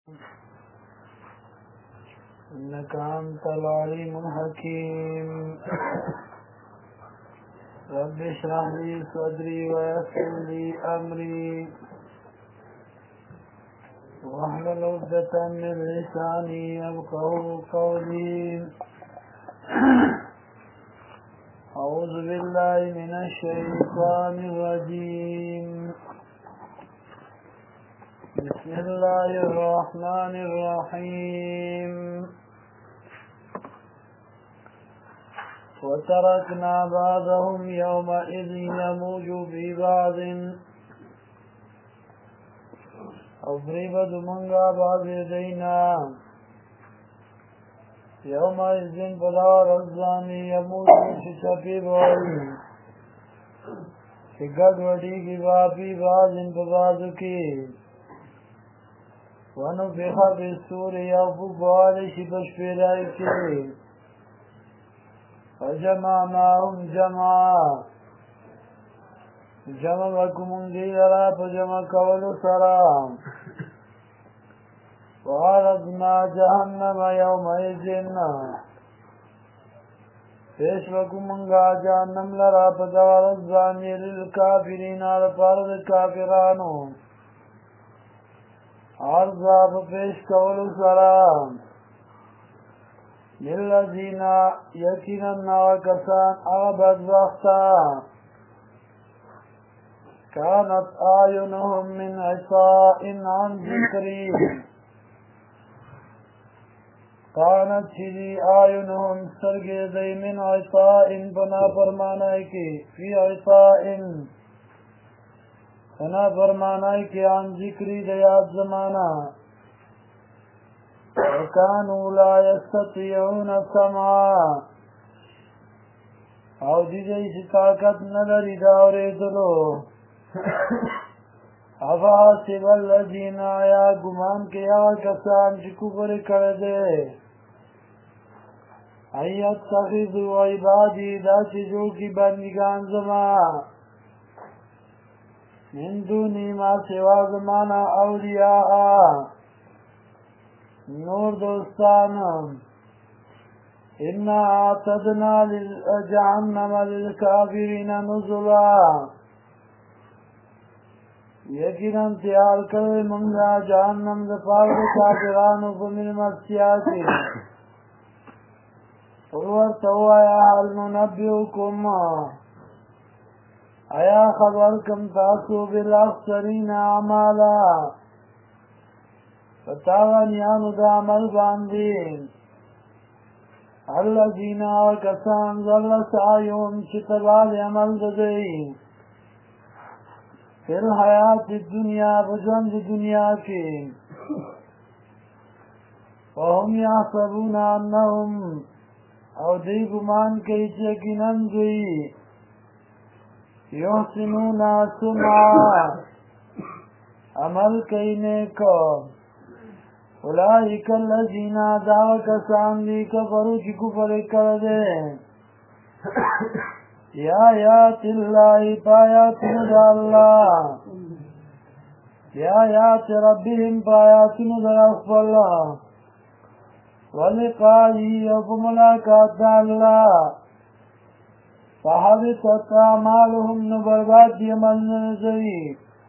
إنك أنت العليم الحكيم. رب اشرح لي صدري ويسر لي أمري واحلل عقدة من لساني يفقهوا قولي. أعوذ بالله من الشيطان الرجيم. بسم الله الرحمن الرحيم. وتركنا بعضهم يومئذ يموج في بعض أضربت منغا بعض يدينا يومئذ فدار الزاني يموج شتفي بوي شقد وڈی کی باپی بعض انتباض کی ونفخ بالسور يوفق بالش بشفرائی کی فجمعناهم جمعا جمع وکمونگی لرا فجمع کولو سرام وعرضنا جهنم يومئذ پیش وکمونگا جهنم لرا فدار الزانی للکافرین لپارد کافرانو عرضا فپیش کولو سرام للذین یقینا وکسان آبد وقتا كانت آينهم من عصاء عن ذكري كانت شدي آينهم سرگزي من عصاء فنا فرمانائي کی في عصاء فنا فرمانائي کی عن ذكري دیاد زمانا وكانوا لا يستطيعون سمعا او دیجی طاقت نلری داوری دلو افحسب الذین آیا گمان کیا کسان چی کفر کردے ایت تخذوا عبادی دا چیزوں کی بندگان زمان من دونی ما سوا زمانا اولیاء نور دوستانم انا اعتدنا جہنم للکافرین نزلا یقینا تیار کرے منگا جہنم دپار کافرانو فمن مسیاتی قلور توایا حل ننبئکم ایا خبر کم تاسو بالاخسرین اعمالا فتاوانیانو دا عمل باندین الذین وکسان ضل سعیهم چتبال عمل ددئی فی الحیات الدنیا بجوند دنیا کی وهم یحسبون انهم او دی گمان کئی چکنن گئی یحسنون سمعا عمل کئی نیکو اولئک الذین دعوا کسان دی کفروا چی کفر کردے یا آیات اللہ پایاتن دا اللہ یا آیات ربهم پایاتن دا اخفر ولقائی یوم ملاقات دا اللہ فحبطت اعمالهم نبرباد یمن نزوی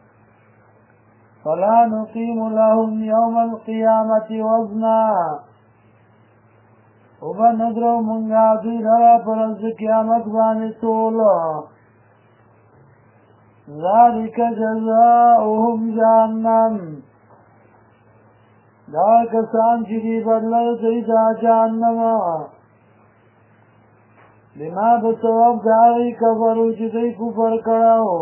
فلا نقيم لهم يوم القيامة وزنا وبندرو منگا دی لرا پرز قیامت بانی تولا ذالک جزاؤهم جہنم دا کسان چیدی بدلر دیتا جہنم بما بسبب داری کفرو چیدی کفر کراو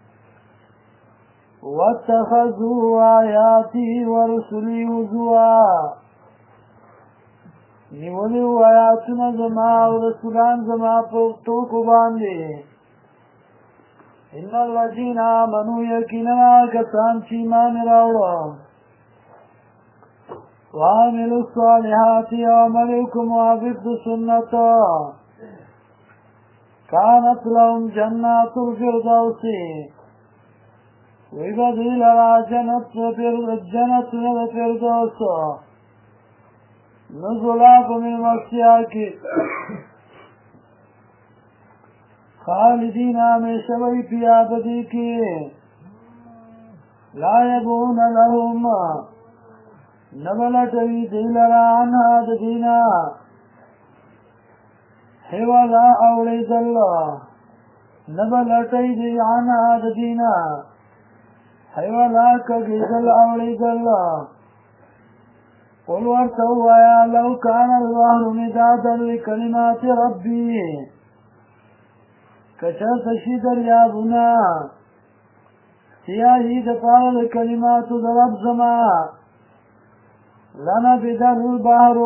واتخذوا آیاتی ورسلی حضوا نیولیو آیاتنا زما و رسولان زما پوکتوکو باندے ان الذین آمنوا یقینا کسان چیمان راوڑا وعملوا الصالحات وعملكم وعبد سنتا كانت لهم جنات الفردوس وی با دی لرا جنت فردوس نزلا من مکسیا کی خالدین ہمیشہ وی پیابدی کی لا یبون لهم نبلتوی دی لرا عنها ددینا حوالا اولید اللہ نبلتی دی عنها ددینا حوالا کگیدل اولید اللہ قل ورتوا یا لو کان البحر مدادا لکلمات ربی کچر تشی دریابنا سیاہی دپار کلمات درب زما لنفد البحر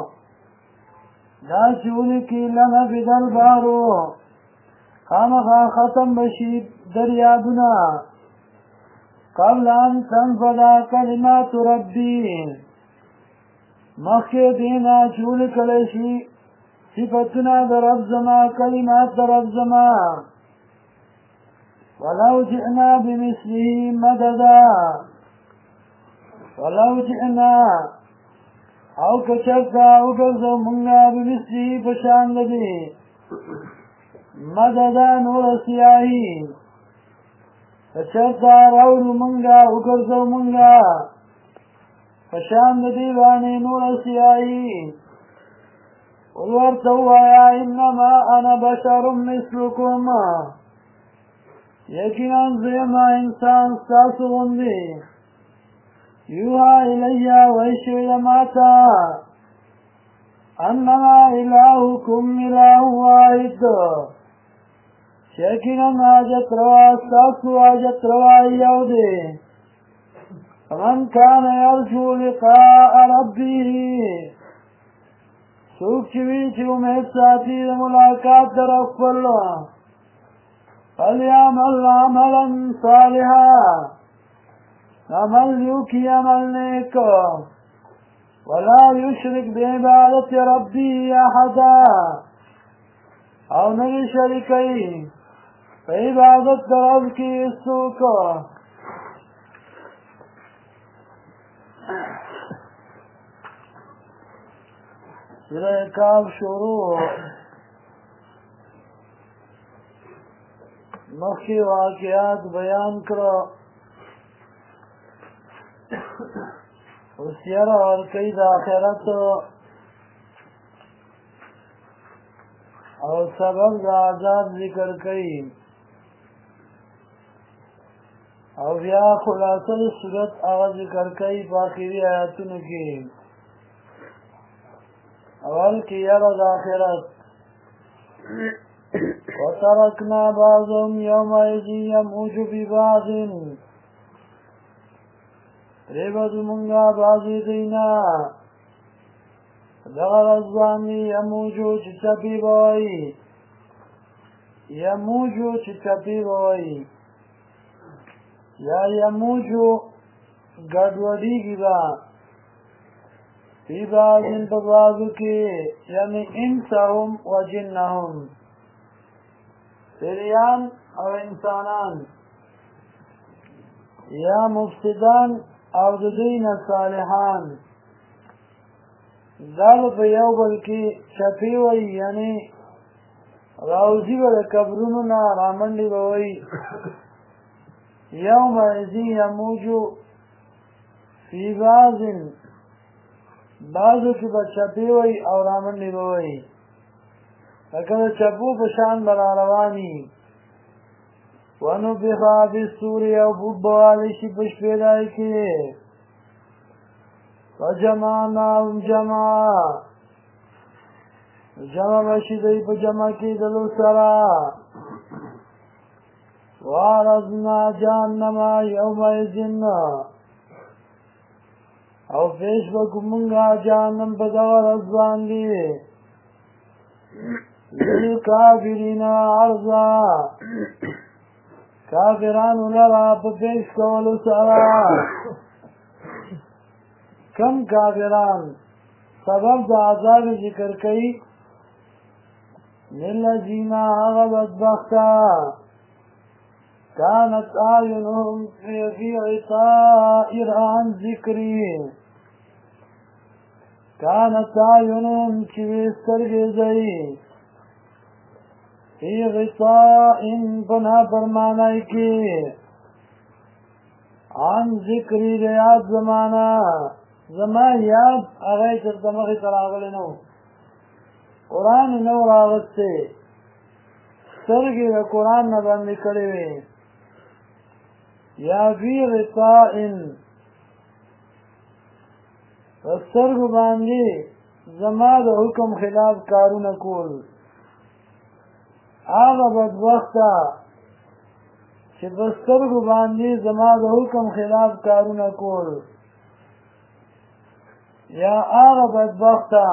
دا چولی کی لنفد البحر خامخا ختم بشید دریابنا قبل ان تنفد کلمات ربی مخی دینا چولی کلیشی صفتنا درب زما کلمات درب زما ولو جئنا بمثله مددا ولو جئنا او کچرتا او گرزو منگا بمثله پشان لدی مددا نور سیاہی کچرتا راولو منگا او گرزو منگا پشان لدی بانی نور سیاہی ورتوا یا انما انا بشر مثلكم یقینا زیما انسان ستاسو غوندې یوحى الی وحی ماتا انما الهکم اله واحد یقینا حاجت روا ستاسو حاجت روا یو دی فمن کان یرجو لقاء ربه سوک چوی چی امید ساتی دا ملاقات در اخفر فلیعمل عملا صالحا عمل یوکی عمل نیک ولا یشرک بعبادت ربی احدا او نبی شرکی فعبادت در رب کی سوک سورہ کاف شروع مخی واقعات بیان کرو اسیر اور کئی آخرت اور سبب دا عذاب ذکر کئی اور بیا خلاصل صورت آغاز ذکر کئی باقی آیاتون کی اول کی یرد آخرت وترکنا بعضهم یومئذ یموج ببعض ریبد منگا بعضی دینا دغر ازوانی یموجو چی چپی بوائی یموجو چی چپی بوائی یا یموجو گڑوڑی کی با فی بعضن ببعضو کی یعنی انسهم و جنهم سریان او انسانان یا مفسدان او ددین صالحان دال په یو بل کې شفی وی یعنی راوزی و قبرونو نا رامنډي وی یوم ازی یموجو فی بعضن بعضو کی با چپی وی او رامنڈی بوئی لکه چپو پشان برا روانی ونو بخواب سوری او بود بوالشی پش پیدای که وجمعناهم جمع بشی دی پا جمع کی دلو سرا وارزنا جہنم یوم ازن او پیش بکمونگا جہنم بدور ازوان دی للکافرین عرضا کافران لرا پا پیش کولو سرا کم کافران سبب دا عذاب ذکر کئی للذین آغا بدبختا كانت أعينهم في غطاء عن ذكري كانت أعينهم كبسترگی زئی في غطاء بنا فرمانائی کی عن ذکری ریاض زمانہ زمان یاد اغیی چرتمخی تراغلی نو قرآن نو راغت سے سترگی دا قرآن نبندی کری وی یا فی غطاء سترگو باندی زما دا حکم خلاف کارون کول آغا بدبختا چه بسترگو باندی زما دا حکم خلاف کارون کول یا آغا بدبختا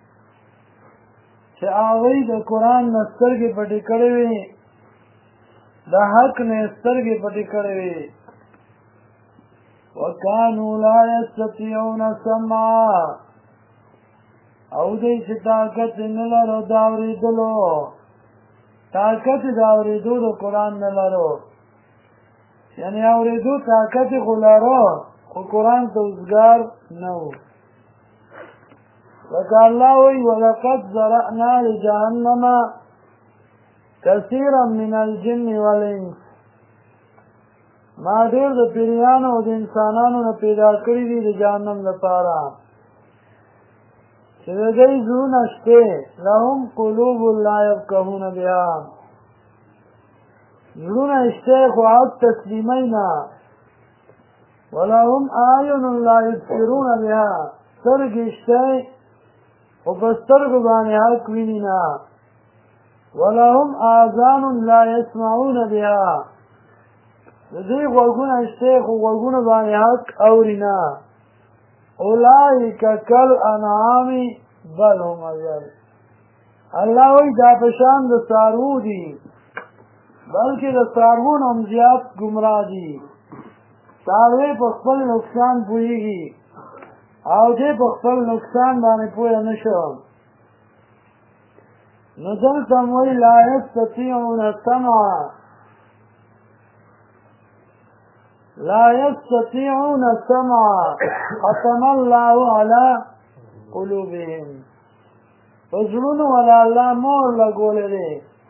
چه آغی دا قرآن نسترگی پتی کروی دا حق نسترگی پتی کروی وَكَانُوا لَا يَسْتَطِيعُونَ سَمْعًا او دی چه طاقت نلرو داوریدلو طاقت داوریدو دا قرآن نلرو یعنی اوریدو طاقت خلارو خو قرآن توزگار نو لکه اللہ وی وَلَقَدْ ذَرَأْنَا لِجَهَنَّمَ كَثِيرًا مِنَ الْجِنِّ وَالْإِنسِ ما ډیر د پیریانو او د انسانانو نه پیدا کړي دي د جهنم لپاره چې د دوی زړونه شته لهم قلوب لا یفقهون بها زړونه شته خو حق تسلیمۍ نه ولهم اعین لا یبصرون بها سترګې شته خو په سترګو باندې حق ویني نه ولهم آذان لا یسمعون بها دوی غوږونه شته خو غوږونه باندې حق اوري نه اولئک کالانعام بل هم اضل الله وایي دا په شان د څاروو دي بلکې د څاروو نه هم زیات ګمراه دي څاروی په خپل نقصان پوهېږي او دی په خپل نقصان باندې پوه نه شو نو دلته هم وایي لا یستطیعون السمع لا يستطيعون السمع ختم الله على قلوبهم فزرون ولا الله مور لقوله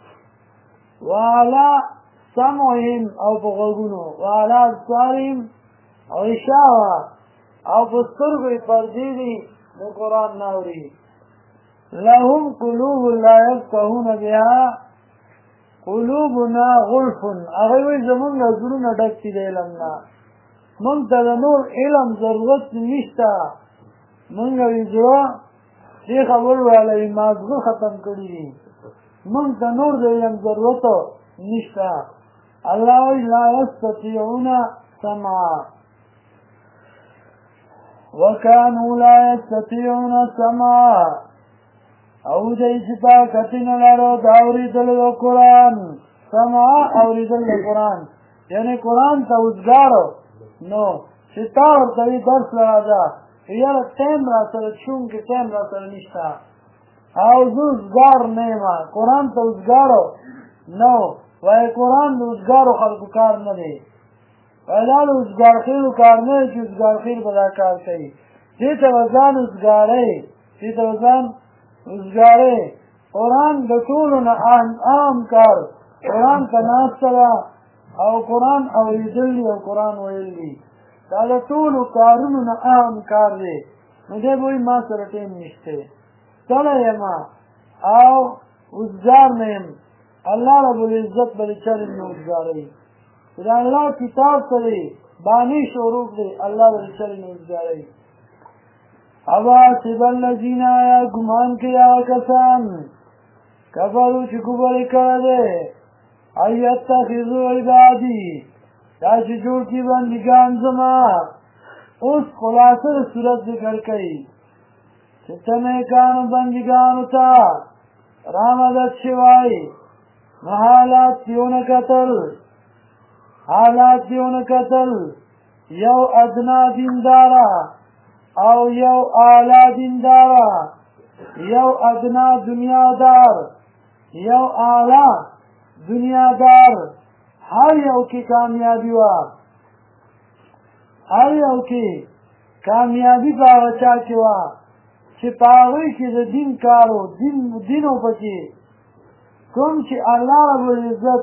وعلى سمعهم او بغضونه وعلى أبصارهم او إشاوة او بسترغي فرديدي بقرآن نوري لهم قلوب لا يفقهون بها قلوبنا غلف اغوی زمونږ زړونه ډک دي د علم نه مونږ ته د نور علم ضرورت نشته مونږ وی زړه دې خبر والی مازغه ختم کړي دي مونږ ته نور د علم ضرورت نشته الله وی لا یستطیعون سمعا وکانوا لا یستطیعون سمعا او دی چې طاقت نه لرو د اورېدلو د قرآن سمع اورېدل د قرآن یعنې قرآن ته اوزګارو نو چې تا ورته وي درس له راځه یاره ټایم را سره چونکې ټایم را سره نشته او زه اوزګار نه یم قرآن ته اوزګارو نو وایي قرآن د اوزګارو خلکو کار نه دی وایي دا د اوزګارخېلو کار نه دی چې اوزګارخېل به دا کار کوي دې ته به ځان اوزګاروي دې ته به ځان اوزګارې قرآن د ټولو نه عام کار قرآن ته ناسته ده او قرآن اورېدل دي او قرآن ویل دي دا د ټولو کارونو نه عام کار دی نو دی به وایي ما سره ټایم نشته ستړی یم او اوزګار نه یم الله رب العزت به د چرې نه اوزګاروي چې د الله کتاب سره بانی شروع دی الله به د چرې نه اوزګاروي حواصب الذین آیا گمان کیا کسان کفرو چی کفر کرده ایتخذو عبادی دا چی جوڑ کی بندگان زما اس خلاصه صورت ذکر کئی چی تنکانو بندگانو تا رامدت شوائی حالات دیون قتل یو ادنا دیندارا او یو اعلی دیندارا یو ادنا دنیادار یو اعلی دنیادار هر یو کې کامیابي وه، هر یو کې کامیابي په هغه چا کې وه چې په هغوی کې د دین کار و، دین و پکې کوم چې الله رب العزت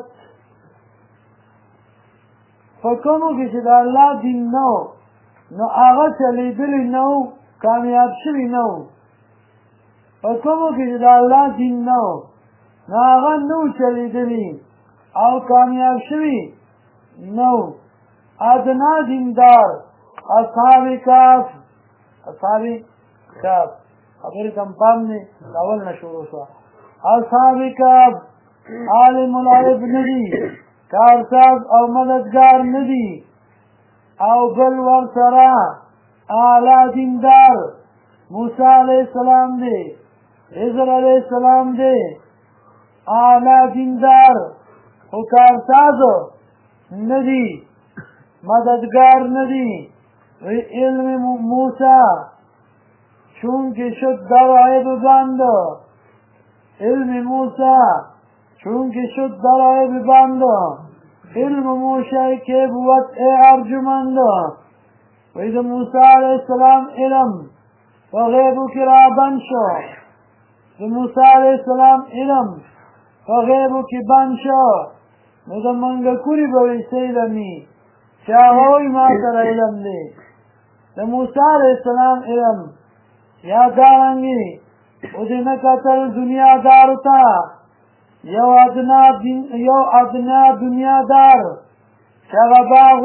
په کومو کې چې د الله دین نه و نو هغه چلېدلی نه و، کامیاب شوي نه و. په کومو کې چې د الله دین نه و نو هغه نه و چلېدلی او کامیاب شوي نه و. ادنا دیندار اصحاب کهف، اصحاب کهف خبرې کم پام نه اول نه شروع شوه. اصحاب کهف عالم الغیب نه دي، کارساز او مددگار نه دي، او بل ورسره اعلی دیندار موسی علیه السلام دی، خضر علیه السلام دی، اعلی دیندار خو کارساز نه دي، مددگار نه دي. علم موسی چونکه شد در عیب بند، علم موسی چونکه شد در عیب بند، علم موسی که بود ای ارجمند. وی د موسی علیه السلام علم و غیبو که را بند شو، د موسی علیه السلام علم و غیبو که بند شو نو د منگکوری بوی سیلمی چې هغه وایي ما سره علم دی. د موسی علیه السلام علم یا دارنګې او دې نه کتل دنیادارو ته، یو ادنا دنیادار چې هغه باغ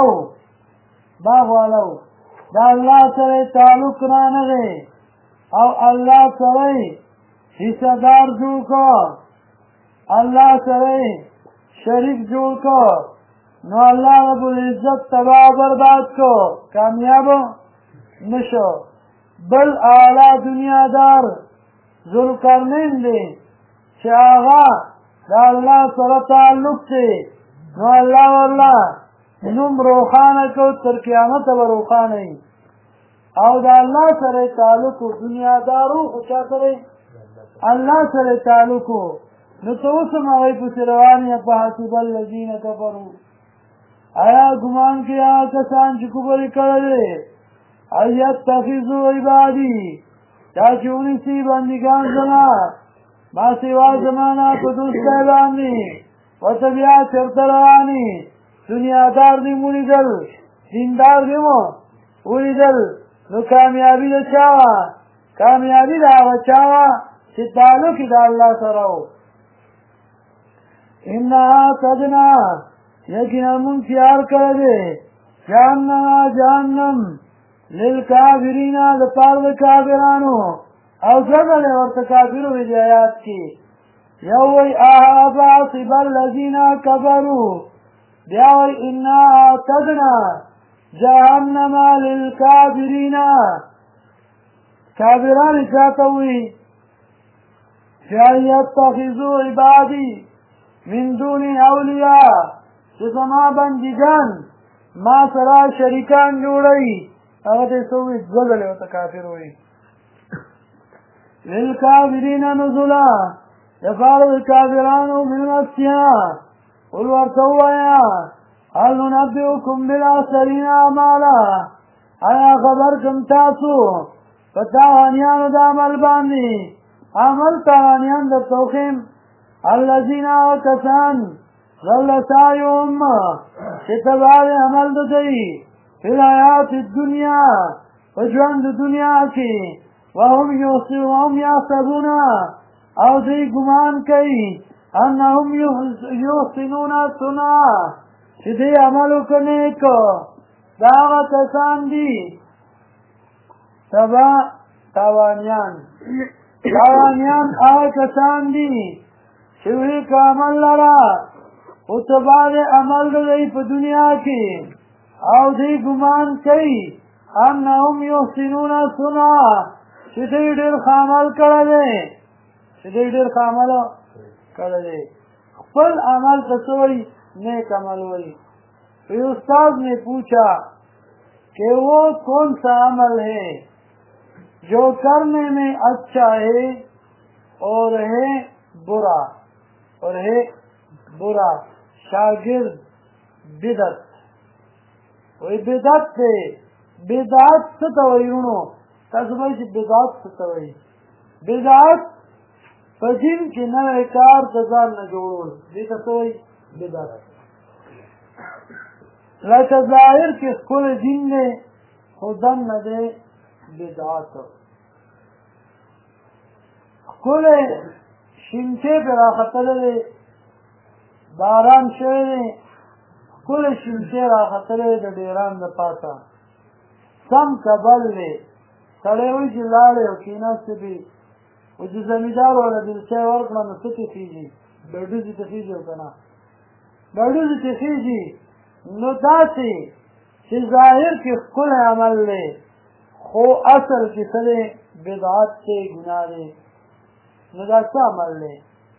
والو د الله سره تعلق رانغی او الله سره حصهدار جوړ کړ، الله سره شریک جوړ کړ نو الله رب العزت تباہ برباد کو، کامیاب نشو. بل اعلی دنیادار ذوالقرنین دی چې هغه د الله سره تعلق دی نو الله ورله نوم روښانه کړ، تر قیامته به روښانه وي. او د الله سره تعلق و دنیادارو خو چا سره الله سره تعلق و نو ته اوس هم هغوی پسې روان یې. فحسب الذین کفروا آیا ګمان کې هغه کسان چې کفر یې کړی دی ان یتخذوا عبادي دا چې ونیسي بندګان زما ما سوا زما نه په دوستۍ باندې ورته بیا چېرته روانې دنیادار دې مو لیدل، دیندار دې مو ولیدل نو کامیابي د چا وه؟ کامیابي د هغه چا وه چې تعلق یې د الله سره و. انا اعتدنا یقینا مونږ تیار کړی دی جهنم للکافرین د پاره د کافرانو. او ځکه ورته کافر وي د آیات کې یو وایي حسب الذین کفروا، بیا وایي انا اعتدنا جهنم للکافرین. کافران چاته وایي چې ان یتخذوا عبادي من دون اولیاء چې زما بندګان ما سره شریکان جوړوي، هغه ته څه وایي؟ دوه ځلې ورته کافر وایي. للکافرین نزلا دپاره د کافرانو من الصیام. قل ورته ووایه هل ننبئکم بالاخسرین اعمالا، آیا خبر کم تاسو په تاوانیانو د عمل باندې؟ عمل تاوانیان درته وښیم. الذین کسان ضل سعیهم چې تبع د عمل د دوی فی الحیات الدنیا په ژوند د دنیا کې وهم یحسبون او دوی ګمان کوي انهم یحسنون صنعا چې دوی عمل وکړي نیک. دا هغه کسان دي تبع تاوانیان هغه کسان دي چې وی که عمل لره خو تبع د عمل د دوی په دنیا کې او دوی ګمان کوي انهم یحسنون صنعا چې دوی ډېر ښه عمل کړی دی. خپل عمل ته څه وایي؟ نیک عمل وایي. پھر استاد نے پوچھا کہ وہ کون سا عمل ہے جو کرنے میں اچھا ہے اور ہے برا شاگرد بدعت وی بدعت دی بدعت څه ته وایي وروڼو تاسو وایئ چې بدعت څه ته وایي بدعت په دین کې نوی کار د ځان نه جوړول دې ته څه وایي بدعت لکه ظاهر کې ښکلی دین دی خو دننه دی بدعت ښکلی شینچې پرې راختلی دی باران شوی دی ښکلی شینچې راختلی دی د ډیران د پاسه سم کبل دی سړی وایي چې لاړې او کېناستې دي و چې زمیندار والا دلچای ورکړه نو څه تېخېږي ډډوزې تېخېږي او که نه ډډوزې تېخېږي نو داسې چې ظاهر کې ښکلی عمل دی خو اصل کې څه دی بدعت دی ګناه دی نو دا څه عمل دی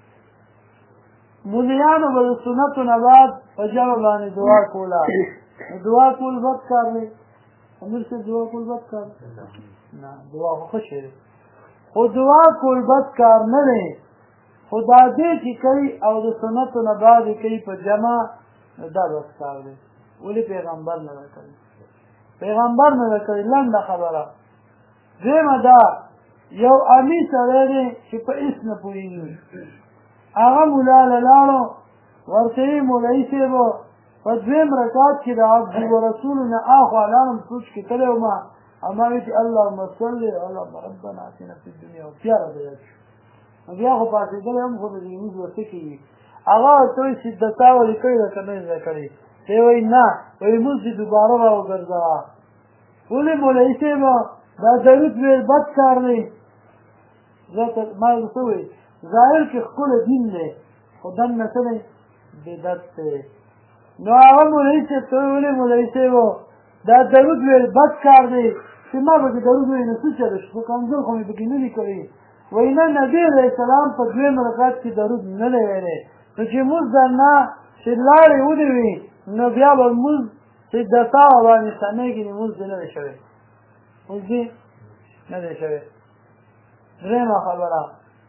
مولیانو به د سنتو نه بعد په جمع باندې دعا کوله نو دعا کول بد کار دی امیر صاحب دعا کول بد کار نه دعا خو ښه شی دی خو دعا کول بد کار نه دی خو دا دې چې کوي او د سنتو نه بعد یې کوي په جمع دا بد کار دی ولې پیغمبر نه ده کړی پیغمبر نه ده کړی لنډه خبره دویمه دا یو امي سړی دی چې په هېڅ نه پوهېږي هغه ملا له لاړو ورته یې مولوي صاحبو په دویم رکعت کې د عبد ورسولو نه اخوا لاړم سوچ کې تللی ومه او ما وایي چې اللهم صل اللهم ربنا اتنا فی الدنیا او بیا راته یاد شو بیا خو پاڅېدلی هم خو د لمونځ ورته کېږي هغه ورته وایي چې د تا ولې کړې ده که نه یې ده کړې دی وایي نه وایي مونځ دې دوباره را وګرځوه ولې مولوي صاحبه دا درود ویل بد کار دی ما ورته وایي ظاهر کې ښکلی دین دی خو دننه څه دی بدعت دی نو هغه مولوي صاحب ته وایي ولې مولوي صاحبو دا درود ویل بد کار دی چې ما به درود وایي نو څه چله شو په کمزور خو مې پکې نه دي کړي وایي نه نبي علیه السلام په دویم رکعت کې درود نه دی ویلی نو چې مونځ درنه چې لاړې ودروي نو بیا به مونځ چې د ساه باندې سمیږي نو مونځ دې نه دی شوی مونځ دې نه دی شوی درېیمه خبره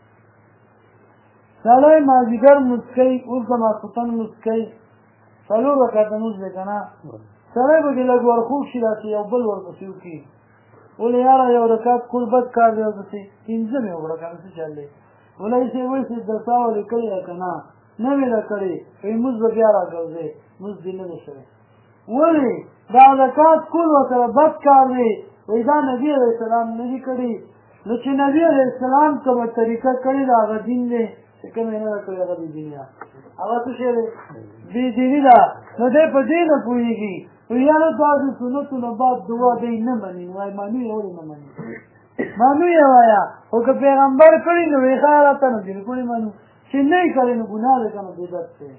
سړی مازدیګر مونځ کوي اوس د ماسخوتن مونځ کوي څلور رکعته مونځ دی که نه سړی به دې لږ ورخوږ شي داسې یو بل ورپسې وکړي ولې یاره یو رکعت کول بد کار دی او داسې پنځه مې وکړه که نه څه چل دی مولوي صاحب وایي چې د ساه ولې کړې ده که نه نه مې ده کړې وایي مونځ به بیا راګرځې مونځ دې نه دی شوی ولې دا رکعت کول ورسره بد کار دی وایي دا نبي علیه السلام نه دي کړي نو چې نبي علیه السلام کومه طریقه کړې ده هغه دین دی چې کوم یې نه ده کړې هغه بېدیني ده هغه څه شی دی بېدیني ده نو دی په دې نه پوهېږي یاره دا د سنتو نه بعد دعا دی نه مني نو وایي مانو یې ولې نه مني مانو یې وایه خو که پیغمبر کړي نو وایي ښه راته نو بلکل یې منو چې نه یې کړی نو ګناه دی که نه بدعت دی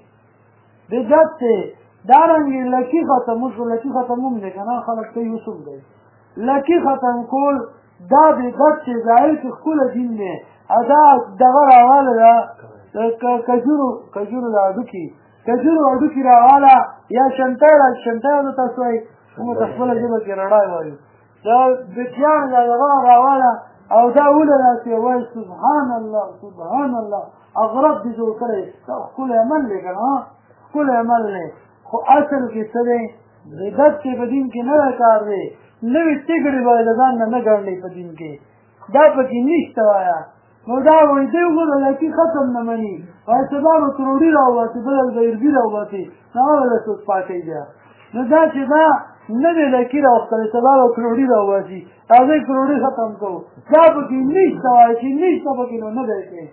بدعت دی دارنګې لکي ختم وشو لکي ختم هم دی که نه خلک کوي یوسف دی لکي ختم کول دا بدعت چې ظاهر کې ښکلی دین دی دا دغه راواله ده کجورو د هډوکي کجورو هډوکي راواله یا شنټی ته تاسو وایي موږ په خپله ژبه کې رڼای وایو دا بچیانو دا دغه راواله او دا وله داسې وایي سبحان الله سبحان الله اغرب دې جوړ کړی دا ښکلی عمل دی که نه ښکلی عمل دی خو اصل کې څه دی بدعت کې په دین کې نوی کار دی نوې تیګړې به د ځان نه ګڼلی په دین کې دا پکې نشته وایه نو دا وایي دی وګوره لکي ختم نه مني وایي سبا به کروډي راوباسي بله به اربي راوباسي نو هغه به څوک پاکوي بیا نو دا چې دا نه دی لکي راوښتلی سبا به کروډي راوباسي راځئ کروډي ختم کوو دا پکې نشته وایي چې نشته پکې نو نه دی کوي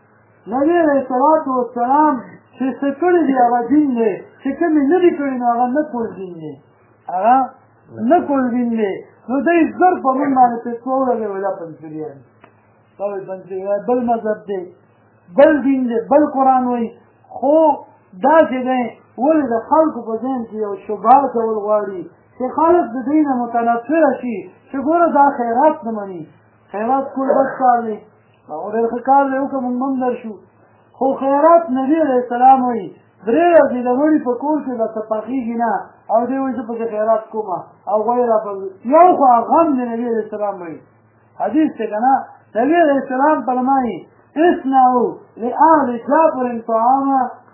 نبي علیه الصلاة والسلام چې څه کړي دي هغه دین دی چې کوم یې نه دي کړي نو هغه نه کول دین دی هغه نه کول دین دی نو دی زر په مونږ باندې پیسو ولګوي وایي دا پنځپیریان دا وایي پنځپیریان بل مذهب دی بل دین دی بل قرآن وایي خو دا چې دی ولې د خلکو په ذهن کې یو شبهه کول غواړي چې خلک د دې نه متنفره شي چې ګوره دا خیرات نه مني خیرات کول بد کار دی هغه ډېر ښه کار دی وکړه مونږ هم درشو خو خیرات نبي علیه السلام وایي درې ورځې د مړي په کور کې درته پخېږي نه او دی وایي زه پکې خیرات کومه او غوی راپرځي یو خو غم دی نبي علیه السلام وایي حدیث دی که نه نبي علیه السلام فرمایي اصنعوا لآل جعفر طعاما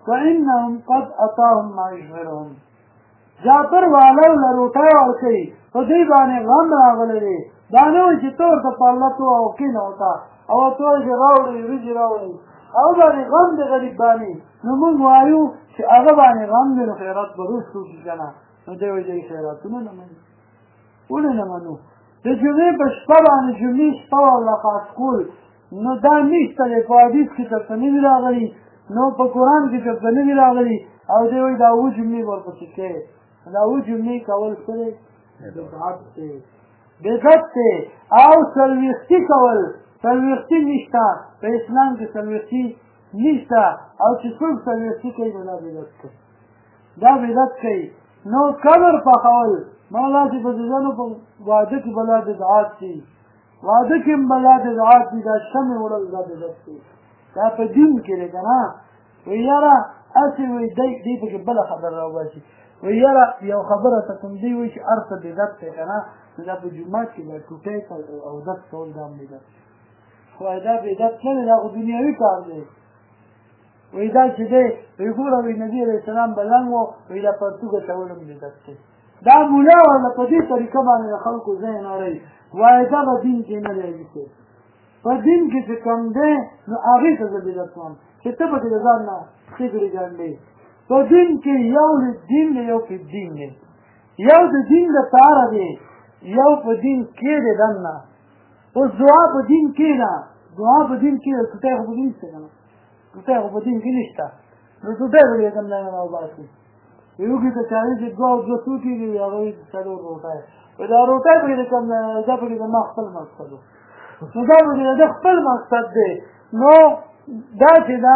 فإنهم قد أتاهم ما يشغلهم جعفر والا له روټۍ ورکوي په دوی باندې غم راغلی دی دا نه وایي چې ته ورته پالتو او کینه ورته او ته یې راوړې وریجې راوړې او باندې غم د غریب باندې نو موږ وایو چې هغه باندې غم دی نو خیرات به وروسته وکړي که نه نو دی وایي دوی خیراتونه نه مني ولې نه منو د جمعې په شپه باندې جمعې شپه والله خاص کول نو دا نشته دی په حدیث کې درته نه وي راغلي نو په قرآن کې درته نه وي راغلي او دی وایي دا اووه جمعې ورپسې کوې دا اووه جمعې کول څه دی بدعت دی بدعت دی او څلوېښتي کول څلوېښتي نشته په اسلام کې څلوېښتي نشته او چې څوک څلوېښتي کوي نو دا بدعت کوي دا بدعت کوي نو قبر پخول مولا چې په ځانو په واده کې بلا بدعات دي واده کې هم بلا بدعات دي دا شمع وړل دا بدعت دی دا په دین کې دی که نه وایي یاره هسې وایي دی پکې بله خبره راوباسي وایي یاره یو خبره ته کوم دی وایي چې هر څه بدعت دی که نه نو دا په جومات کې دا ټوټۍ اودس کول دا هم بدعت وایي دا بدعت نه دی دا خو دنیاوي کار دی وایي دا چې دی وایي ګوره وایي نبي علیه السلام بلنګ و وایي دا پرتوګ اچول هم بدعت دی دا مولا ورله په دې طریقه باندې د خلکو ذهن اړوي وایي دا به دین کې نه دی په دین کې چې کوم دی نو هغې ته زه بدعت وایم چې ته پکې د ځان نه ښېګړې ګنډې په دین کې یو دین دی یو په دین دی یو د دین دپاره دی یو په دین کې دی دننه اوس دعا په دین کې ده دعا په دین کې ده ټوټۍ خو په دین شته که نه ټوټۍ خو په دین کې نشته نو ټوټۍ به دې کوم ځای نه راوباسي یوګي ته چارې چې دوه څوکې دي هغوی څلور روټۍ دا روټۍ به دې کوم دا به د ما خپل مقصد و نو دا به د خپل مقصد دی نو دا چې دا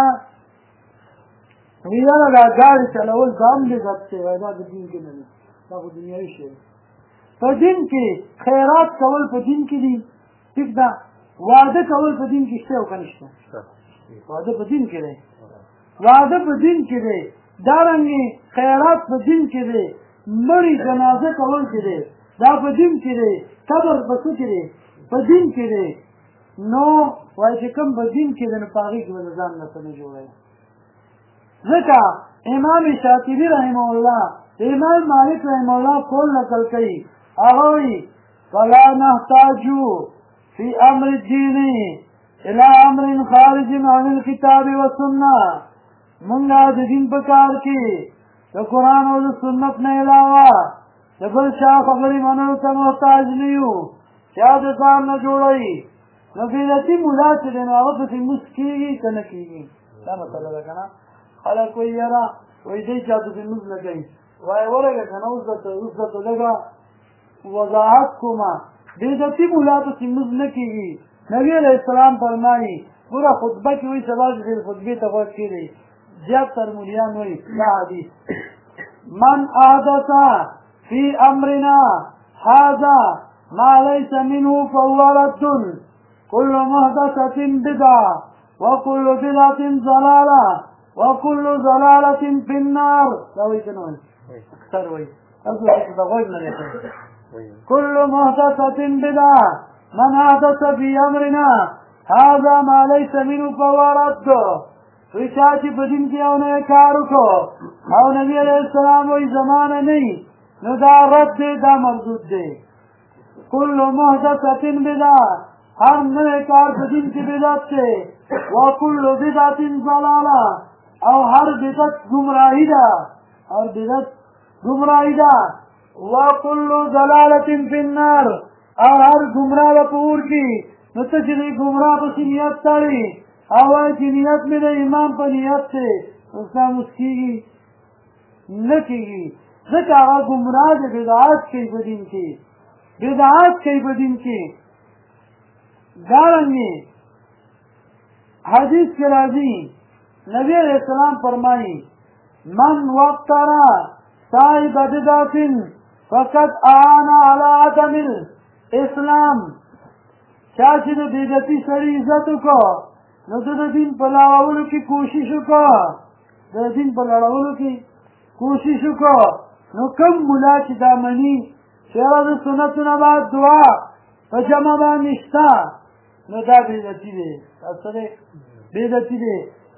ویانه دا ګاډي چلول دا هم بدعت دی وایي دا د دین کې نه دی دا خو دنیاوي شی دی په دین کې خیرات کول په دین کې دي ټیک ده واده کول په دین کې شته او که نشته واده په دین کې دی واده په دین کې دی دارنګې خیرات په دین کې دی مړي جنازه کول چې دی دا په دین کې دی قبر په څه کې دی په دین کې دی نو وایي چې کوم په دین کې دی نو په هغې کې به د ځان نه څه نه جوړوي ځکه امام شاطبي رحمه الله د امام مالک رحمه الله قول نقل کوي هغه وایي فلا نحتاج في امر الدین الى امر خارج عن الكتاب والسنه مونږه د دین په کار کې د قرآن او د سنت نه علاوه د بل چا خبرې منلو ته محتاج نه یو چا د ځان نه جوړوي نو بدعتي ملا چې دی نو هغه پسې مونځ کېږي که نه کېږي دا مسله ده که نه خلک وایي یاره وایي دی چا پسې مونځ نه کوي وایي ورګه که نه اوس درته لږه وضاحت کومه بدعتي ملا پسې مونځ نه کېږي نبي علیه السلام فرمایي ګوره خطبه کې وایي سبا چې خطبې ته غوږ کېږي زیاد تر مولیان وایي دا حدیث من احدث فی امرنا هذا ما ليس منه فهو رد كل محدثة بدعة وكل بدعة ضلالة وكل ضلالة في النار دا وایي که نه وایي اکثر وایي تاسو ته د غوږ نه دی كل محدثة بدعة من احدث في امرنا هذا ما ليس منه فهو رد وی چا چې په دین کې یو نوی کار وکړو او نبي علیه السلام وایي زمانه نه نو دا رد دی دا مردود دی کل محدثة بدعة هر نوی کار په دین کې بدعت دی وکل بدعة ضلاله او هر بدعت گمراهي ده هر بدعت گمراهي ده وکل ضلالة فی النار او هر گمراه به په اور کې نو ته چې د گمراه پسې نیت تړي او وایي چې نیت مې د امام په نیت دی نو ستا مونځ کېږي نه کېږي ځکه هغه ګمراه دی بدعات کوي په دین کې بدعات کوي په دین کې دارنګې حدیث کې راځي نبی علیه السلام فرمایي من وقتر صاحب بدعة فقد اعان على عدم الاسلام چا چې د بدعتي سړي عزت وکړو نو د دین په لړولو کې کوشش وکړه د دین په لړولو کې کوشش وکړه نو کوم ملا چې دا مني چې هغه د سنتو نه بعد دعا په جمع باندې شته نو دا بدعتي دی دا څه دی بدعتي دی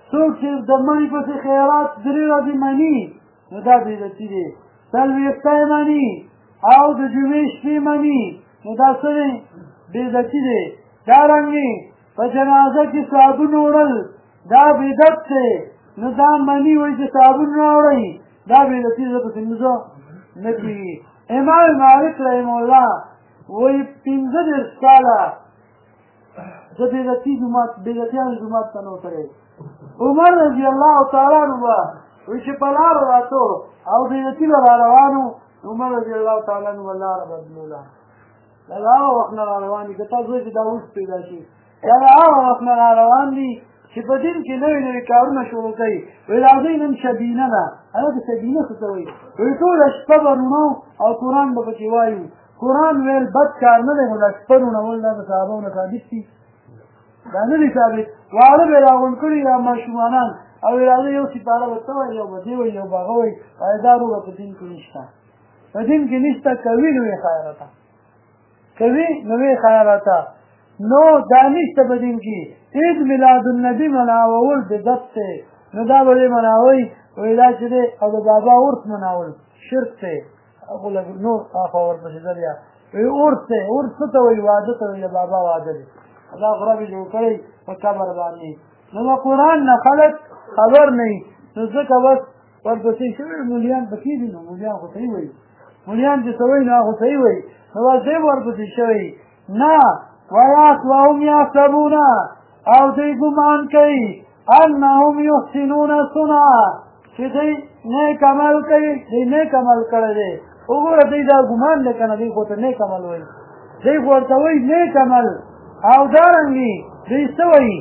څوک چې د مړي پسې خیرات 3 ورځې مني نو دا بېعزتي دی 40 مني او د جمعې شپې مني نو دا څه دی بېعزتي دی دارنګې په جنازه کې صابون وړل دا بدعت دی نو دا مني وایي چې صابون راوړئ دا بېعزتي زه پسې لمونځ نه کېږي امام مالک رحمه الله وایي 15 کاله زه بېعزتیانو جومات ته نه وتلی عمر رضی الله تعالی عنه وایي چې په لاره راتو او بېعزتي به را روانو عمر رضی الله تعالی عنه به لاره بدلوله دا د هغه وخت نه را روان دي که تاسو وایئ چې دا اوس پیدا شي دا د هغه وخت نه را روان دي چې په دین کې نوي نوي کارونه شروع کوي وایي راځئ نن شبینه ده هلته شبینه څه ته وایي وایي ټوله شپه به روڼو او قرآن به پکې وایو قرآن ویل بد کار نه دی خو دا شپه روڼول دا د صحابو نه ثابت دي دا نه دي ثابت واړه به یې راغونډ کړي دا ماشومانان او راځي یو سپاره به څه وایي یو به دې وایي یو به هغه وایي وایي دا روغه په دین کې نشته په دین کې نشته کوي نو یې خیراته کوي نو یې خیراته نو دا نشته په دین کې عید میلاد النبي مناول بدعت دی نو دا به یې مناوئ وایي دا چې دی او د بابا عرس مناول شرک دی هغو لږ نور آخوا ورپسې ځلیا وایي عرس دی عرس څه ته وایي واده ته وایي د بابا واده دی دا غرب جوړ کړی په قبر باندې نو د قرآن نه خلک خبر نه وي نو ځکه بس ورپسې شوي مولیان پکې دي نو مولیان خو صحیح وایي مولیان چې څه وایي نو هغه صحیح وایي نو بس دی ورپسې شوی نه ویاس وهم یحسبون او دوی ګمان کوي انهم یحسنون صنعا چې دوی نیک عمل کوي دوی نیک عمل کړی دی وګوره دوی دا ګمان دی که نه دوی خو ته نیک عمل وایي دوی خو ورته وایي نیک عمل او دارنګې دوی څه وایي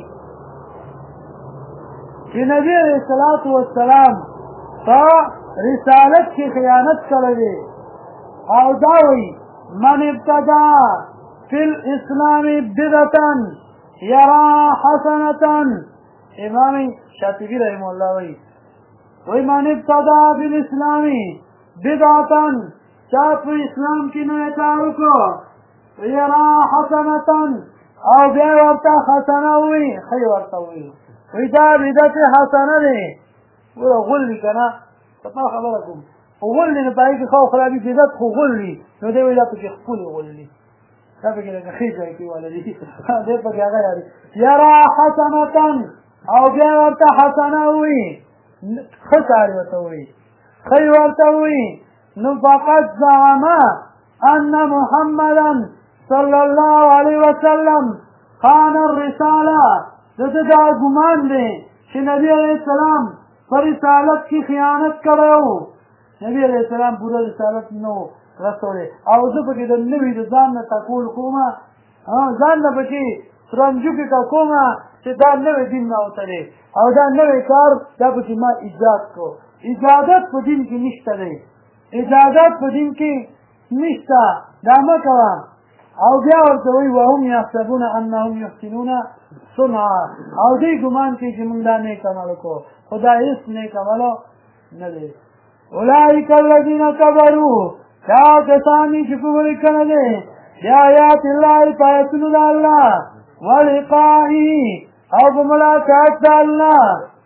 چې نبي علیه الصلاة والسلام په رسالت کې خیانت کړی دی او دا وایي من ابتدا فی الاسلام بدعة یرا حسنة امام شاطبی رحمه الله وایي من ابتدا فی الاسلام بدعة چا په اسلام کې نوی کار وکړو یرا حسنة او بیا ورته حسنه وایي ښه ورته وایي وایي دا بدعت حسنه دی ګوره غول وي که نه په تا خبره کوم غول وي نو په هغې کې ښه خرابي بدعت خو غول وي نو دی وایي دا پکې ښکلې غول وي دا پکې لکه ښې ځای کې والا دي دی پکې هغه یادي یرا حسنة او بیا ورته حسنه وایي ښه کار ورته وایي ښه ورته وایي نو فقط زعم ان محمدا صلی الله علیه وسلم خان الرساله دته دا ګمان دی چې نبی علیه السلام په رسالت کې خیانت کړی و نبی علیه السلام پوره رسالت نه و رسولی او زه پکې د نوي د ځان نه تقول کومه ځان نه پکې ترنجوکې کا کومه چې دا نوی دین نه وتلی او دا نوی کار دا پکې ما ایجاد کړو اجازت په دین کې نشته دی اجازت په دین کې نشته دا مه کوه او بیا ورته وایي وهم یحسبون انهم یحسنون صنعا او دوی ګمان کوي چې موږ دا نیک عمل وکړو خو دا هېڅ نیک عمل نه دی اولئک الذین کفروا دا کسان دي چې کفر یې کړی دی بآیات الله په آیتونو د الله ولقائه او په ملاقات د الله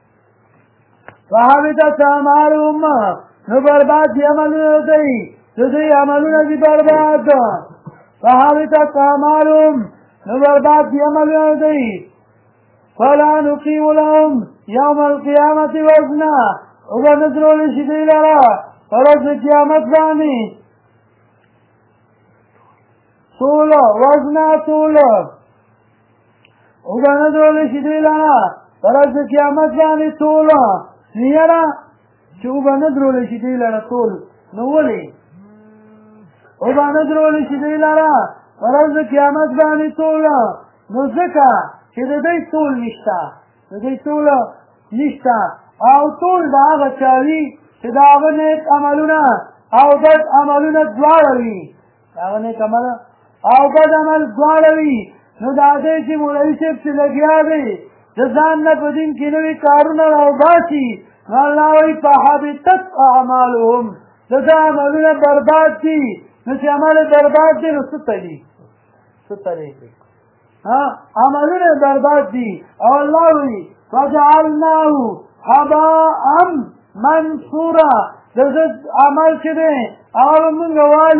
فحبطت اعمالهم نو برباد دي عملونه دوی د دوی عملونه دي برباد فحبطت اعمالهم نو برباد دي عملونه دوی فلا نقیم لهم یوم القیامة وزنا وبنضرب شي دوی لره په ورځ د قیامت باندې توله وزنا توله وبنضرب شي دوی لره په ورځ د قیامت باندې توله نیره چې وبنضرب شي دوی لره تول نو ولې وبنضرب شي دوی لره په ورځ د قیامت باندې توله نو ځکه چې د دوی تول نشته د دوی توله نشته او تول د هغه چا وي چې د هغه نیک عملونه او بد عملونه دواړه وي د هغه نیک عمل او بد عمل دواړه وي نو د هغې چې مولوي صاحب چې لګیا دی د ځان نه په دین کې نوي کارونه راوباسي نو الله وایي فحبطت اعمالهم د ده عملونه برباد دي نو چې عمل برباد دی نو څه ته دي څه ته دی عملونه برباد دي او الله وایي فجعلناه هباء منثورا دغه عمل چې دی هغه موږ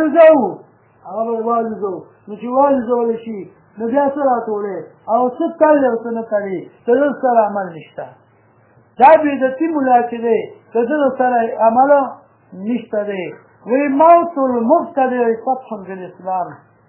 والوزو نو چې والوزول شي نو بیا څه راټولې او څه تړلی او څه نه تړي د ده سره عمل نشته دا بېعزتي ملا چې دی د ده سره عمل نشته دی وی موت المبتدع فتح فی الاسلام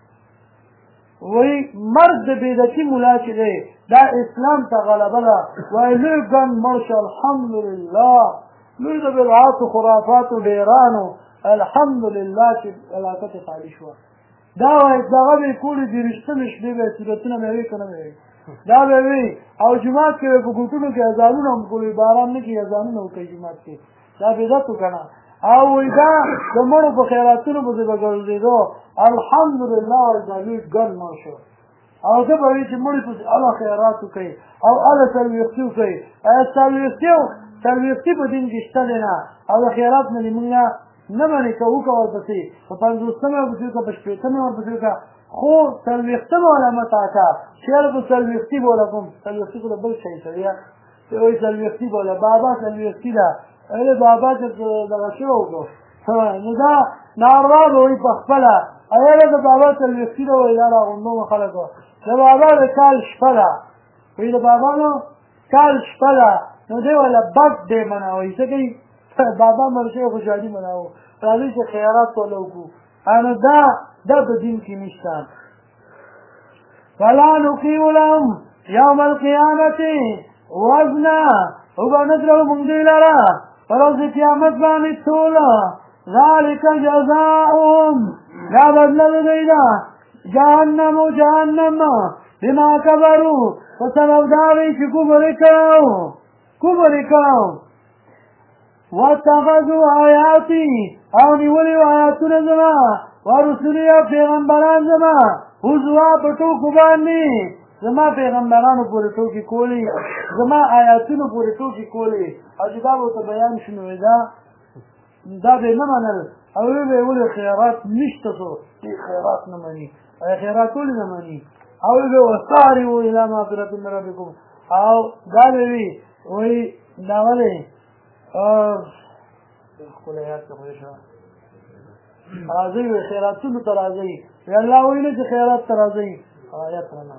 وی مرد د بېعزتي ملا چې دی دا اسلام ته غلبه ده وایي لوی ګڼ مړ شه الحمدلله لوی د بدعاتو خرافاتو ډېرانو الحمدلله چې علاقه ترې خالي شوه دا وایي دغه به یې کولې دېرشتمې شپې به یې سورتونه به یې وي که نه به یې وي دا به یې وي او جومات کې به په ګوټونو کې اذانونه هم کولې باران نه کېږي اذانونه وکړي جومات کې دا بدعت و که نه او وایي دا د مړو په خیراتونو پسې به ګرځېدو الحمدلله وایي دا لوی ګڼ مړ شو او ده به وایي چې مړي پسې هله خیرات وکړي او هله څلوېښتي وکړي څلوېښتي په دین کې شته دی نه او د خیرات نه دې مونږ نه منې که وکړه ورپسې په پنځوسمې ورپسې وکړه په شپېتمې ورپسې وکړه خو څلوېښتمه والا مه ټاکه چې یاره په څلوېښتي به وله کوم څلوېښتي خو د بل شی سړیه وایي څلوېښتي به وله بابا څلوېښتي ده अहिले بابا چې دغه شوی وکړو نو دا ناروا به وایي په خپله یاره د بابا څلوېښتي ده وایي دا راغونډومه خلکو د بابا د کال شپه ده وایي د بابا نو کال شپه ده نو دی ولا بد دی مناوي څه کوي بابا مرشي خوشحالي مناو راځي چې خیرات ولا وکړو نو دا په دین کې نشته فلا نقیم لهم یوم القیامة وزنا وبنذرو موږ دوی لره په ورځ د قیامت باندې ټول ذلک جزاؤهم دا بدله د دوی ده جهنم بما کفروا په سبب دا وی چې کفر یې کړو واتخذوا آیاتي او نیولي آیاتونه زما ورسلي او پیغمبران زما هزوا په ټوکو باندې زما پیغمبرانو پورې ټوکې کولې زما آیاتونو پورې ټوکې کولې او چې دا به ورته بیان شي نو دا به یې نه منل او وی به یې ولې خیرات نشته څو خیرات نه مني خیرات ولې نه مني او وی به وسارعوا الی مغفرة من ربکم او دا به وي وایي دا ولې خپل یاد ته پوه شوه راځئ وایي خیراتونو ته راځئ وی الله ویلي چې خیرات ته راځئ آیات رانه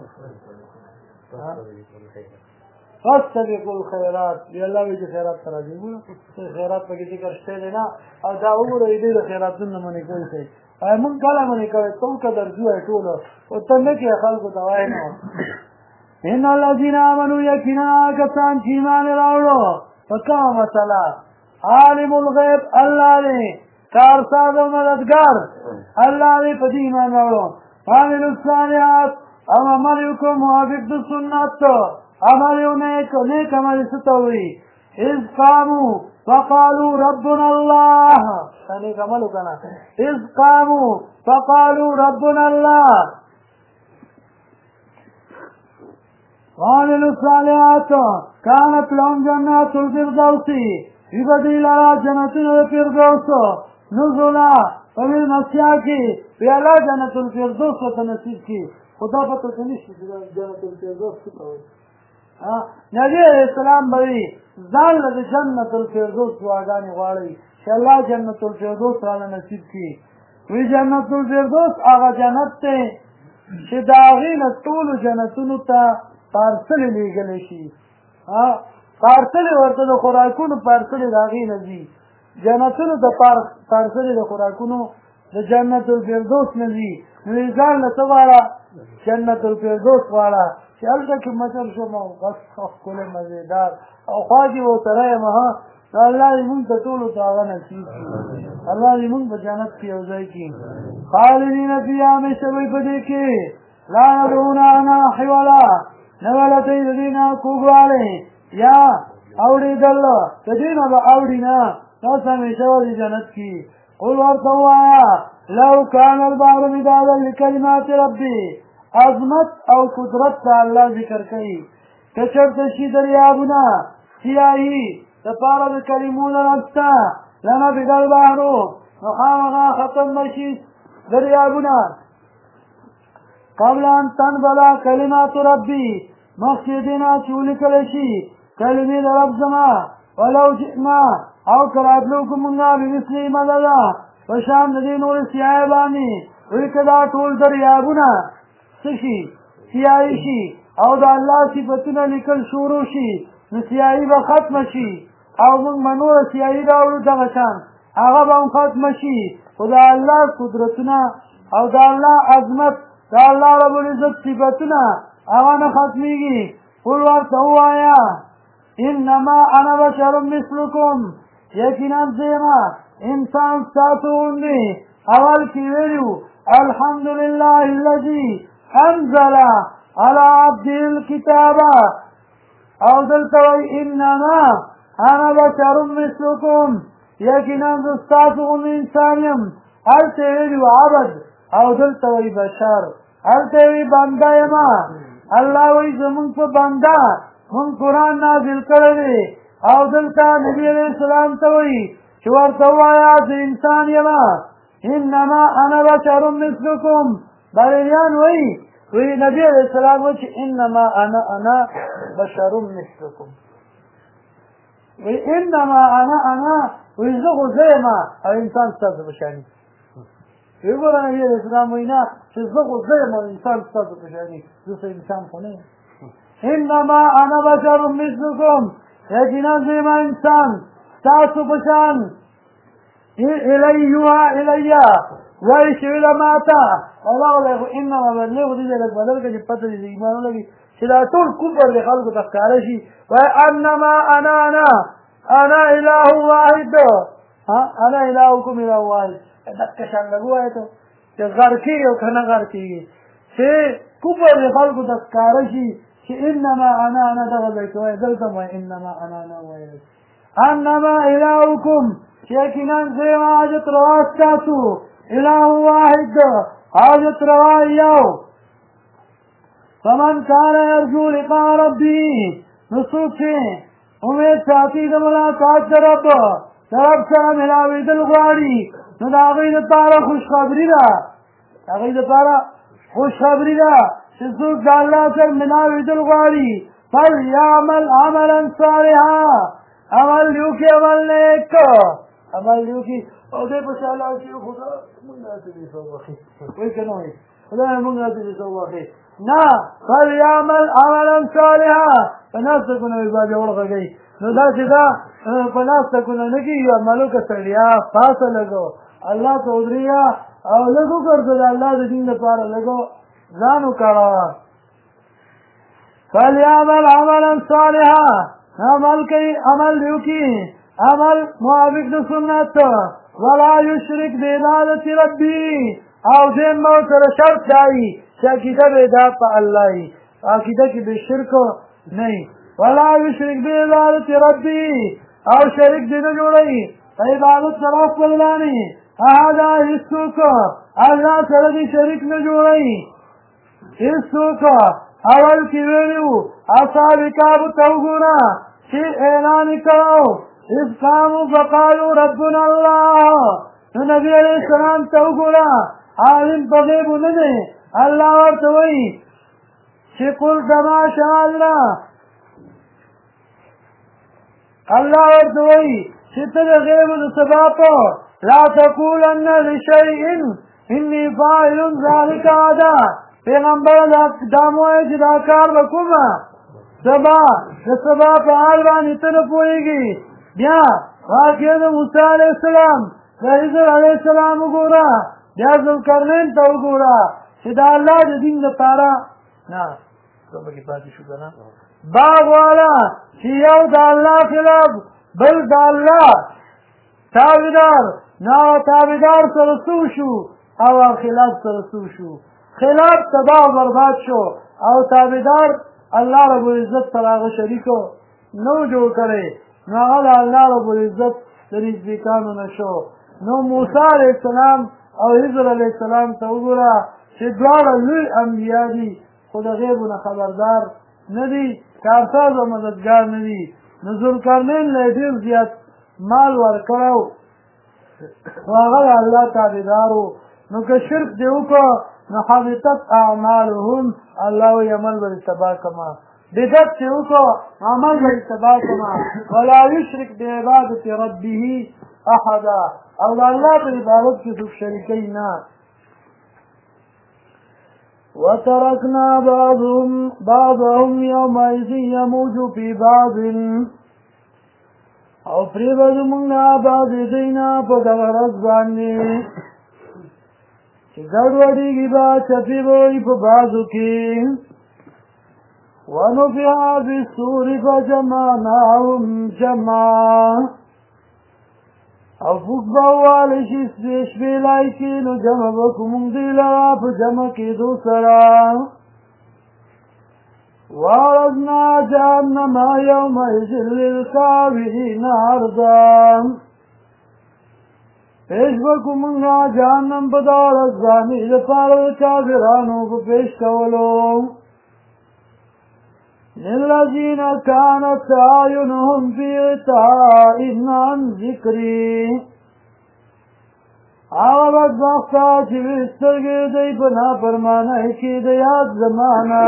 فاستبقوا الخیرات وی الله وایي چې خیرات ته راځئ خیرات پکې ذکر شته دی نه او دا وګورئ دوی د خیراتونو نه منې کوي کوي مونږ کله منې کوئ ته که درځو یې ټولو او ته نه کړې خلکو ته وایې نه ان الذین آمنوا یقینا کسان چې ایمان یې راوړو په کومه مسله عالم الغیب الله دی کارساز او مددګار الله دی په دې ایمان راوړو عاملوا الصالحات او عمل یې وکړو موافق د سنت عمل یې نیک عمل یې څه ته وایي اذ قاموا فقالوا ربنا الله نیک عمل وکړه اذ قاموا فقالوا ربنا الله وعملوا الصالحات كانت لهم جنات الفردوس يبدي لها جنتنا الفردوس نزلا فمن مسياكي في الله جنة الفردوس وتنسيبكي خدا فتنشي جنة الفردوس كتوي نبي عليه السلام بوي ځان له جنة الفردوس دعاګانې غواړي چې الله جنة الفردوس راله نصیب کړي وی جنة الفردوس هغه جنت دی چې د هغې نه ټولو جنتونو ته پارسلې لېږلی شي پارسلې ورته د خوراکونو پارسلې د هغې نه ځي جنتونو ته پارسلې د خوراکونو د جنت الفردوس نه ځي نو یې ځان له څه غواړه جنت الفردوس غواړه چې هلته کې مچل شم او بس ښکلی مزېدار او خوا کې ورته یم الله دې مونږ ته ټولو ته هغه نصیب کړي الله دې مونږ په جنت کې یو ځای کړي خالدین فیها همیشه وی په دې کې لا یبغون عنها حولا نه ولته د دې نه کوږوالی یا اورېدل د دې نه به اوري نه تاسو همیشه ولې جنت کې قل ورته ووایه لو کان البحر مدادا لکلمات ربي عظمت او قدرت ته الله ذکر کوي که چېرته شي دریابونه سیاهي دپاره د کلمو نه نشته لنفد البحر نو خامخا ختم به شي دریابونه قبل ان تنفد کلمات ربي مخکې دې نه چې ولیکلی شي کلمې د رب زما ولو جئنا او که راتلو کوو مونږه بمثلې مدده په شان د دې نورې سیایۍ باندې وایي که دا ټول دریابونه څه شي سیایي شي او د الله صفتونه لیکل شروع شي نو سیایي به ختمه شي او موږ به نوره سیایي راوړو دغه شان هغه به هم ختمه شي خو د الله قدرتونه او د الله عظمت د الله رب العزت صفتونه هغه نه ختمېږي قل ورته ووایه انما انا بشر مثلکم یقینا زه یمه انسان ستاسو غوندې اول کې ویلو الحمدلله الذي انزل على عبده الكتاب او دلته وایي انما انا بشر مثلکم یقینا زه ستاسو غوندې انسان یم هلته ویلو عبد او دلته وایي بشر هلته وایي بنده یمه الله وایي زمونږ په بنده مونږ قرآن نازل کړی دی او دلته نبي علیه السلام ته وایي چې ورته ووایه زه انسان یمه انما انا بشر مثلکم بریلیان وایي نبي علیه السلام وایي چې انما انا بشر مثلکم وایي انما انا وایي زه خو زه یمه او انسان ستاسو په شاني وګوره نبي علیه السلام وایي نه چې زه خو زه یم او انسان ستاسو په شاني زه خو انسان خو نه یم انما انا بشر مثلکم یقینا زه یم انسان ستاسو په شان الیها الیا وایي شوي ده ما ته الله وایي خو انما بدلې خو دې ځای لږ بدل کړه چې پته دې ایمان ولګي چې دا ټول کفر د خلکو ته ښکاره شي وایي انما انا اله واحد انا الهکم اله واحد دقه شان لږ ووایه ته چې غر کېږي او که نه غر کېږي چې کفر د خلکو ته ښکاره شي چې انما انا دغه ځای کې وایي دلته هم وایي انما انا وایي انما الهکم چې یقینا زه یم حاجت روا ستاسو اله واحد حاجت روا یو فمن کان یرجو لقاء ربه نو څوک چې امید ساتي د ملاقات د رب سره ملاوېدل غواړي نو د هغوی دپاره خوشخبري ده د هغوی دپاره خوشخبري ده چې څوک د الله سره ملاوېدل غواړي فلیعمل عملا صالحا عمل وکړي عمل نیک عمل وکړي او دی په شاله چې خدا مونږ هسې دې څه وخي وایي که نه وایي خدای مونږ هسې دې څه وخي نه فلیعمل عملا صالحا په ناسته کونه وایي با جوړ غږوي نو داسې ده په ناسته کونه نه کېږي عملو که سړیا پاسه لګو الله ته ودرېږه او لږ وګرځه د الله د دین لپاره لږو ځان وکړه فلیعمل عملا صالحا عمل کوي عمل وکړي عمل موافق د سنت ولا یشرک بعبادت ربي او دین مو سره شرط دی چې عقیده به دا په الله وي عقیده کې به شرک نه وي ولا یشرک بعبادت ربي او شریک دې نه جوړوي په عبادت سره خپل باندې هغه هیڅوک الله سره دې شریک نه جوړوي هیڅوک اول کې ویلو اصحاب کعب ته وګوره چې اعلان کړو اذ قاموا فقالوا ربنا الله نو نبي علیه السلام ته وګوره عالم په غیب نه دی الله ورته وایي چې قل کما شاء الله الله ورته وایي چې ته د غیب د سبب لا تقولن لشیء انی فاعل ذلک غدا پیغمبر دا موایي چې دا کار به کومه سبا د سبا په حال باندې ته نه پوهېږي بیا واقع د موسی علیه السلام د خضر علیه السلام وګوره بیا ذوالقرنین ته وګوره چې د الله د دین لپاره نه څه پکې پاتې شو که نه باغ والا چې یو د الله خلاف بل د الله تابعدار نه تابعدار سره څه وشو او خلاف سره څه وشو خلاف تباه و برباد شو او تابعدار الله رب العزت سره هغه شریکو نو جوړ کړی نو هغه د الله رب العزت د نزدېکانو نه شو نو موسی علیه السلام او خضر علیه السلام ته وګوره چې دواړه لوی انبیا دي خو د غیبو نه خبردار نه دي کارساز او مددګار نه دي نو ذوالقرنین له ډېر زیات مال ورکړی و نو هغه د الله تابعدار و نو که شرک دې وکړه نو حبطت اعمالهم الله وایي عمل به دې تباه کړمه بدعت چې وکړو عمل به یې تباه کړمه ولا یشرک بعبادة ربه احدا او د الله په عبادت کې څوک شریکوي نه وتركنا بعضهم يومئذ يموج في بعض او پریوز مونږه بعض دینا په دغه ورځ باندې چې ګډوډېږي به چپې به وي په بعضو کې ونفخ في الصور فجمعناهم جمعا او فوق به ووالی شي شپېلای کې نو جمع به کړو مونږ دوی لره په جمع کېدو سره وعرضنا جهنم يومئذ للكافرين عرضا پیش به کړو مونږه جهنم په دغه ورځ باندې دپاره د کافرانو په پیش کولو للذين كانت أعينهم في غطاء عن ذكري هغه بدبخته چې وي سترګې دوی په نافرمانۍ کې د یاد زمانه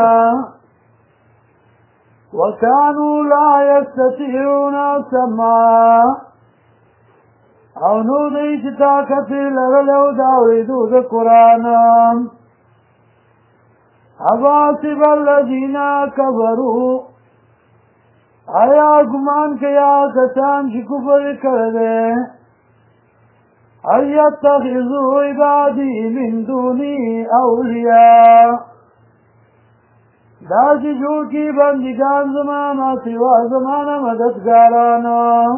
وكانوا لا يستطيعون سمعا او نو دوی چې طاقت یې لرلی او د اورېدو د قرآن حسب الذین کفروا آیا ګمان کیا کسان چې کفر کړی دی ان یتخذوا عبادی من دونی اولیاء دا چې جوړ کړي بندګان زما نه سوا زما نه مددګاران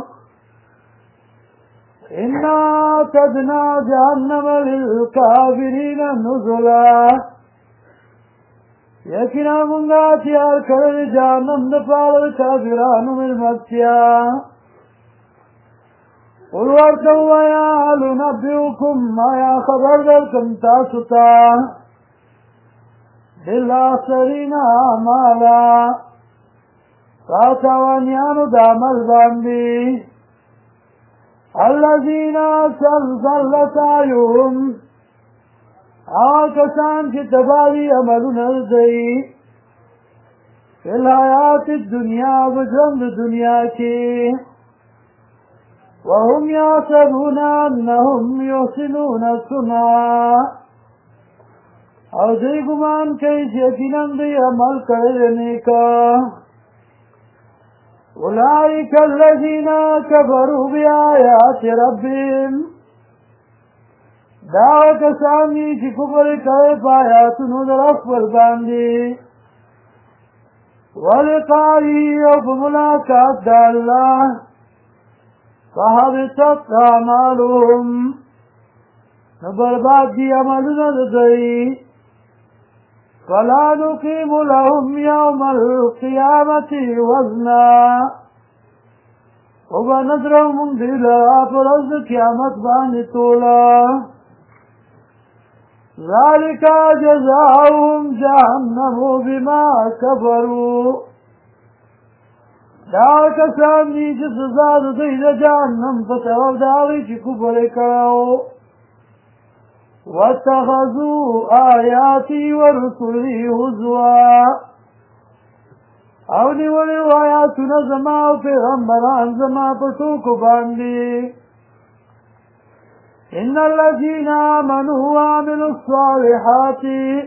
انا اعتدنا جهنم للکافرین نزلا یقینا مونږه تیار کړی جهنم دپاره د کافرانو مېلمستیا قل ورته ووایه هل انبئکم آیا خبر درکړم تاسو ته بالاخسرین اعمالا تاوانیانو د عمل باندې الذین ضل سعیهم هغه کسان چې تباوي عملونه کوي فی الحیات الدنیا په ژوند د دنیا کې وهم یحسبون انهم یحسنون صنعا او دوی ګمان کوي چې یقینا دوی عمل کړی دی نیکه اولئک الذین کفروا بآیات ربهم دا کسان دي چې کفر کوي په آیاتونو د رب پر باندې ولقائه او په ملاقات د الله فحبطت اعمالهم نو برباد دي عملونه د دوی فلا نقیم لهم یوم القیامة وزنا وبنظرو مونږ دوی لره په ورځ د قیامت باندې توله ذلك جزاؤهم جهنم بما كفروا دا کسان دي چې سزا د دوی د جهنم په سبب د هغې چې کفر یې کړی واتخذوا آیاتي ورسلي هزوا او نیولي وو آیاتونه زما او پیغمبران زما په ټوکو باندې ان الذين آمنوا وعملوا الصالحات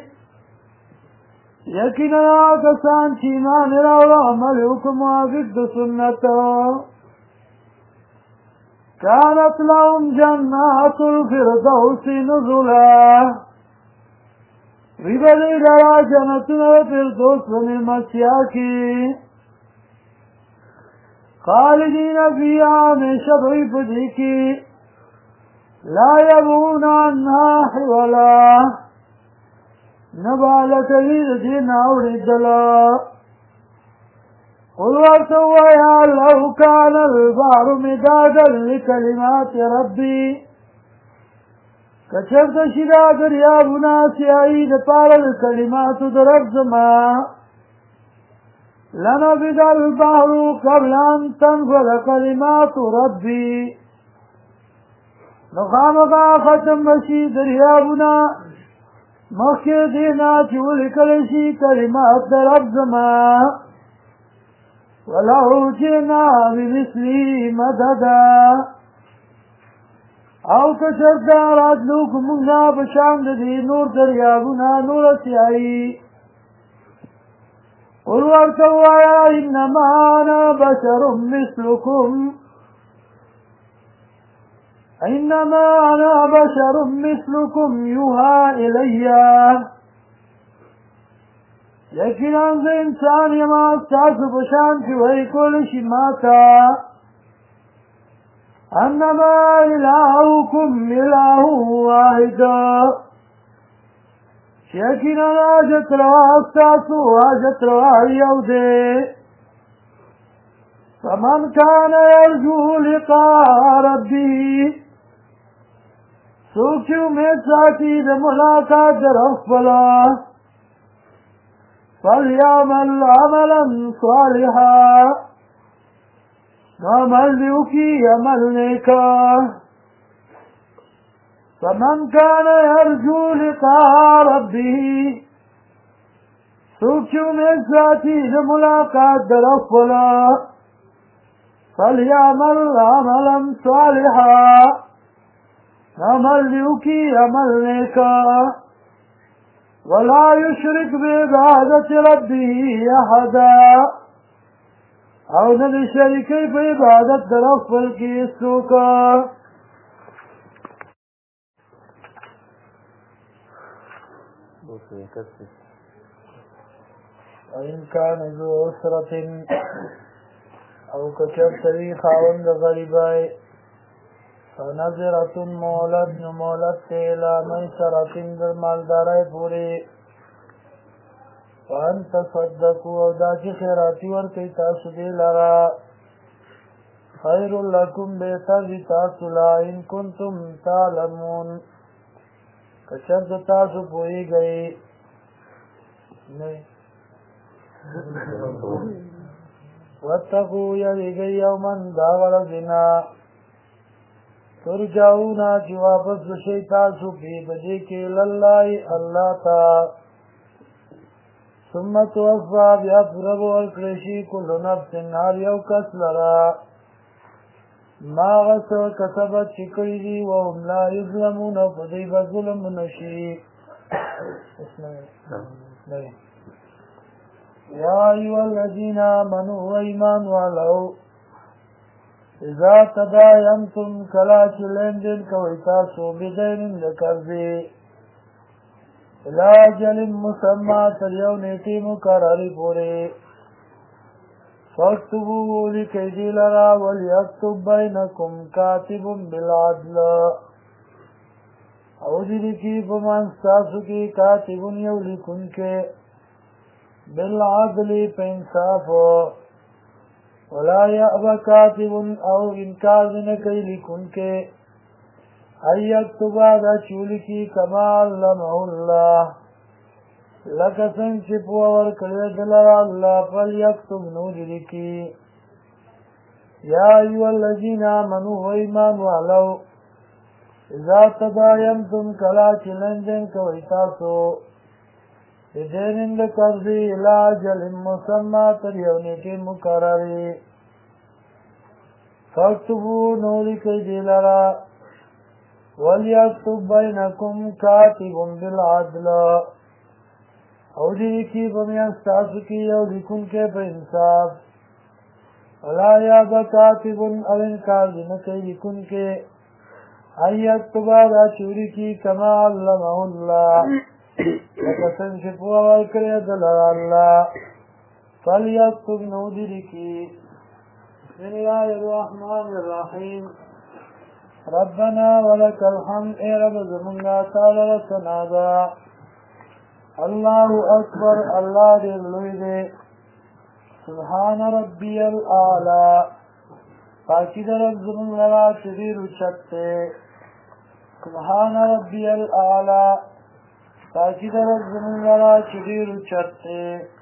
یقینا کسان چې ایمان راوړه عمل وکړه موافق د سنت كانت لهم جنات الفردوس نزلا وی بدی لرا جنتونه فردوس په مېلمستیا کې خالدین فیها همیشه به وي په دې کې لا يبغون عنها حولا نبالة للدين أوردلا قل ورتويا لو كان البحر مدادا لكلمات ربي كشفت شدا دريابنا سيعيد طال الكلمات درب زما لنبذ البحر قبل أن تنفذ كلمات ربي نخامقا ختم بشي دریابنا مخی دینا چی ولیکل شي کلمات در رب زما ولو جئنا بمثله مددا او کچرتا راتلو کومنا بشان دي نور دریابنا نور سیائی قل ورتوایا انما انا بشر مثلكم انما انا بشر مثلكم يوحى الي یقینا زه انسان یم ستاسو په شان چې وایي کولی شي ماته انما الهکم اله واحد چې یقینا حاجت روا ستاسو حاجت روا یو دی فمن کان یرجو لقاء ربه څوک چې امید ساتي د ملاقات د رب خپله فليعمل عملا صالحا عمل دیوکی عمل نیکا فمن كان يرجو لقاء ربه سوک چې امید ساتي د ملاقات د رب خپله فليعمل عملا صالحا عمل دیوکی عمل نیکا ولا يشرك بعبادة ربه أحدا او ندی شریکی په عبادت در خپل کې څوکا وإن كان ذو عسرة او کچرتوی خاوند غریبای فنظرة مولد نمولد تیلا میسرة در مالدارای پوری فان تصدقوا او دا چې خیراتی ورکوي تاسو دې لرا خیر لکم بهتر دي تاسو لا ان کنتم تعلمون کچرته تاسو پوهیږئ نه واتقوا یریږئ یوما دا ورځنا ترجعون چې واپس بشئ تاسو په بدې کې الله الله تا ثم توفى بیا پوره به ورکړی شي کل نفس هر یو کس لره ما هغه څه کسبت چې کړي دي وهم لا یظلمون او په دوی به ظلم نه شي یا ایها الذین آمنوا ایمان والو اذا تداینتم کله چې لندن کوئ تاسو بدین د قرضې الى اجل مسمى تر یو نیټې مقررې پورې فاکتبوه لیکئ دې لره وليکتب بینکم کاتب بالعدل او دې لیکي په منځ تاسو کې کاتب یو لیکونکی بالعدل په انصاف ولا یأبه کاتب او انکار نه کوي لیکونکی ایکتبا دا چولی کی کما علمه اللہ لکه څنګه چې پوهه ورکړې دلره الله فلیکتب نو دې لیکي یا ایها الذین آمنوا ایمان والو اذا تداینتم کله چې لندن کوئ تاسو بدین د قرضې الی اجل مسمى تر یو نیټې مقررې فاکتبوا نو لیکئ دې لره وَلْيَكْتُبْ بَيْنَكُمْ كَاتِبٌ بِالْعَدْلِ او دې کې په میانځ تاسو کې یو لیکونکی په انصاف ولا یأبه کاتب او انکار دې نه کوي لیکونکی ان یکتب دا چوری کی کما علمه الله لکه څنګه چې پوهه ورکړې دلره الله فلیکتب نو دې لیکي بسم الله الرحمن الرحیم ربنا ولك الحمد اے رب زمونگا تعالی رسنادا اللہ اکبر اللہ دے لوی دے سبحان ربی الاعلی پاکی در رب زمونگ لرا چدیر اچھتے سبحان ربی الاعلی پاکی در رب زمونگ لرا چدیر اچھتے